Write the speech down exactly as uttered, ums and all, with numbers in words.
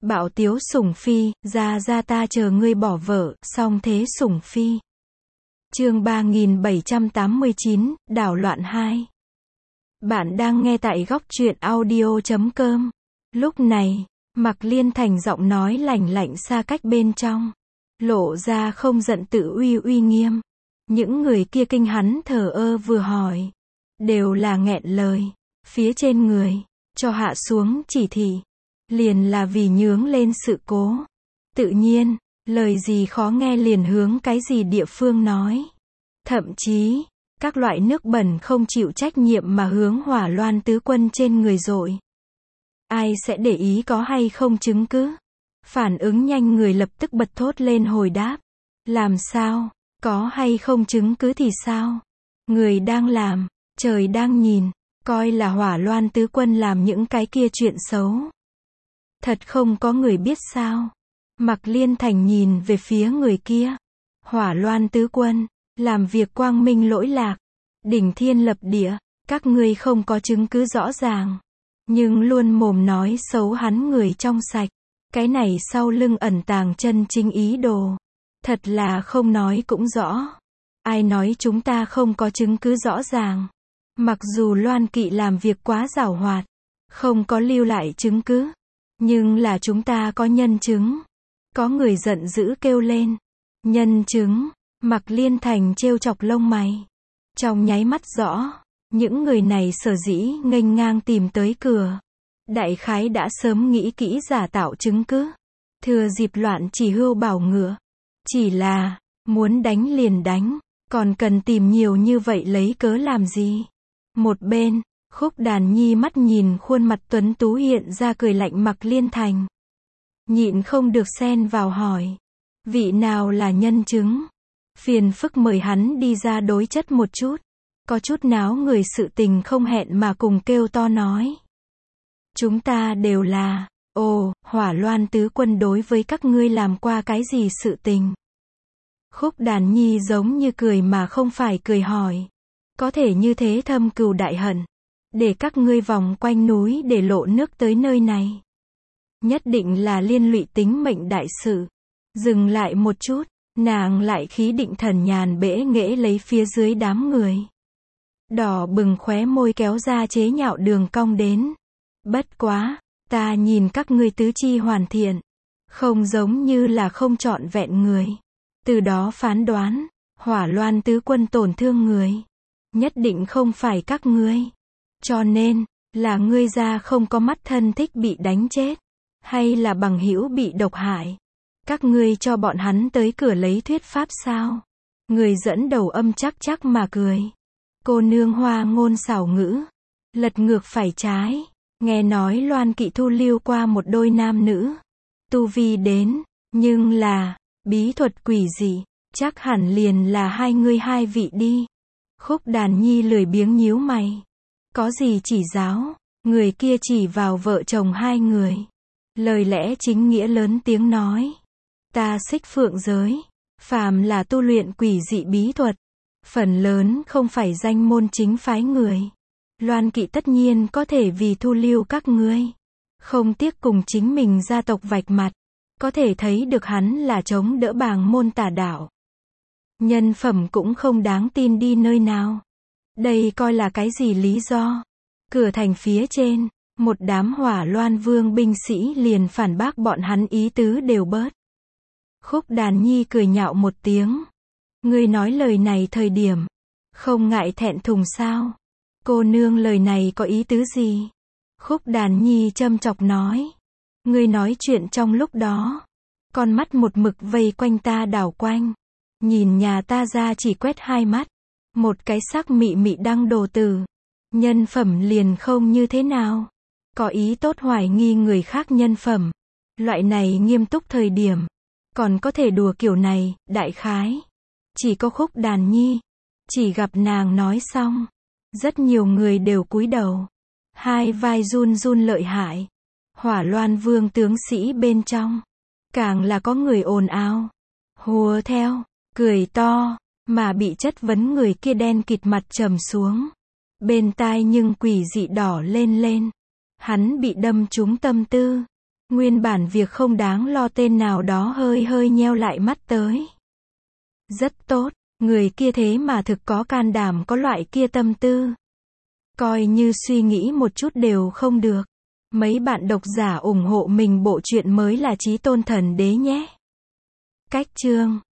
Bạo tiếu sủng phi, ra ra ta chờ ngươi bỏ vợ, song thế sủng phi. Chương ba nghìn bảy trăm tám mươi chín, đảo loạn hai. Bạn đang nghe tại góc truyện audio chấm com. Lúc này, Mạc Liên Thành giọng nói lạnh lạnh xa cách bên trong, lộ ra không giận tự uy uy nghiêm. Những người kia kinh hắn thờ ơ vừa hỏi, đều là nghẹn lời. Phía trên người, cho hạ xuống chỉ thị, liền là vì nhướng lên sự cố. Tự nhiên, lời gì khó nghe liền hướng cái gì địa phương nói. Thậm chí, các loại nước bẩn không chịu trách nhiệm mà hướng Hỏa Loan tứ quân trên người dội. Ai sẽ để ý có hay không chứng cứ? Phản ứng nhanh người lập tức bật thốt lên hồi đáp. Làm sao? Có hay không chứng cứ thì sao? Người đang làm, trời đang nhìn, coi là Hỏa Loan tứ quân làm những cái kia chuyện xấu. Thật không có người biết sao? Mạc Liên Thành nhìn về phía người kia. Hỏa Loan tứ quân, làm việc quang minh lỗi lạc, đỉnh thiên lập địa, các ngươi không có chứng cứ rõ ràng, nhưng luôn mồm nói xấu hắn người trong sạch. Cái này sau lưng ẩn tàng chân chính ý đồ. Thật là không nói cũng rõ. Ai nói chúng ta không có chứng cứ rõ ràng? Mặc dù Loan Kỵ làm việc quá giảo hoạt, không có lưu lại chứng cứ, nhưng là chúng ta có nhân chứng. Có người giận dữ kêu lên. Nhân chứng? Mạc Liên Thành trêu chọc lông mày. Trong nháy mắt rõ, những người này sở dĩ nghênh ngang tìm tới cửa, đại khái đã sớm nghĩ kỹ giả tạo chứng cứ, thừa dịp loạn chỉ hươu bảo ngựa. Chỉ là, muốn đánh liền đánh, còn cần tìm nhiều như vậy lấy cớ làm gì? Một bên, Khúc Đàn Nhi mắt nhìn khuôn mặt tuấn tú hiện ra cười lạnh Mạc Liên Thành, nhịn không được xen vào hỏi, vị nào là nhân chứng? Phiền phức mời hắn đi ra đối chất một chút. Có chút náo người sự tình không hẹn mà cùng kêu to nói. Chúng ta đều là, ồ, Hỏa Loan tứ quân đối với các ngươi làm qua cái gì sự tình? Khúc Đàn Nhi giống như cười mà không phải cười hỏi. Có thể như thế thâm cừu đại hận, để các ngươi vòng quanh núi để lộ nước tới nơi này. Nhất định là liên lụy tính mệnh đại sự. Dừng lại một chút, nàng lại khí định thần nhàn bẽ nghễ lấy phía dưới đám người. Đỏ bừng khóe môi kéo ra chế nhạo đường cong đến. Bất quá, ta nhìn các ngươi tứ chi hoàn thiện, không giống như là không trọn vẹn người. Từ đó phán đoán, Hỏa Loan tứ quân tổn thương người, nhất định không phải các ngươi. Cho nên, là ngươi ra không có mắt thân thích bị đánh chết, hay là bằng hữu bị độc hại. Các ngươi cho bọn hắn tới cửa lấy thuyết pháp sao? Người dẫn đầu âm chắc chắc mà cười. Cô nương hoa ngôn xảo ngữ, lật ngược phải trái. Nghe nói Loan Kỵ thu lưu qua một đôi nam nữ, tu vi đến, nhưng là, bí thuật quỷ dị, chắc hẳn liền là hai ngươi hai vị đi. Khúc Đàn Nhi lười biếng nhíu mày. Có gì chỉ giáo? Người kia chỉ vào vợ chồng hai người. Lời lẽ chính nghĩa lớn tiếng nói. Ta Xích Phượng giới, phàm là tu luyện quỷ dị bí thuật, phần lớn không phải danh môn chính phái người. Loan Kỵ tất nhiên có thể vì thu lưu các ngươi, không tiếc cùng chính mình gia tộc vạch mặt. Có thể thấy được hắn là chống đỡ bàng môn tà đạo. Nhân phẩm cũng không đáng tin đi nơi nào. Đây coi là cái gì lý do? Cửa thành phía trên, một đám Hỏa Loan vương binh sĩ liền phản bác bọn hắn ý tứ đều bớt. Khúc Đàn Nhi cười nhạo một tiếng. Ngươi nói lời này thời điểm, không ngại thẹn thùng sao? Cô nương lời này có ý tứ gì? Khúc Đàn Nhi châm chọc nói. Ngươi nói chuyện trong lúc đó, con mắt một mực vây quanh ta đảo quanh. Nhìn nhà ta ra chỉ quét hai mắt. Một cái sắc mị mị đăng đồ tử. Nhân phẩm liền không như thế nào. Có ý tốt hoài nghi người khác nhân phẩm. Loại này nghiêm túc thời điểm, còn có thể đùa kiểu này, đại khái. Chỉ có Khúc Đàn Nhi. Chỉ gặp nàng nói xong, rất nhiều người đều cúi đầu. Hai vai run run lợi hại. Hỏa Loan vương tướng sĩ bên trong, càng là có người ồn ào, hùa theo, cười to, mà bị chất vấn người kia đen kịt mặt trầm xuống. Bên tai nhưng quỷ dị đỏ lên lên. Hắn bị đâm trúng tâm tư. Nguyên bản việc không đáng lo tên nào đó hơi hơi nheo lại mắt tới. Rất tốt, người kia thế mà thực có can đảm có loại kia tâm tư. Coi như suy nghĩ một chút đều không được. Mấy bạn độc giả ủng hộ mình bộ truyện mới là Chí Tôn Thần Đế nhé. Cách chương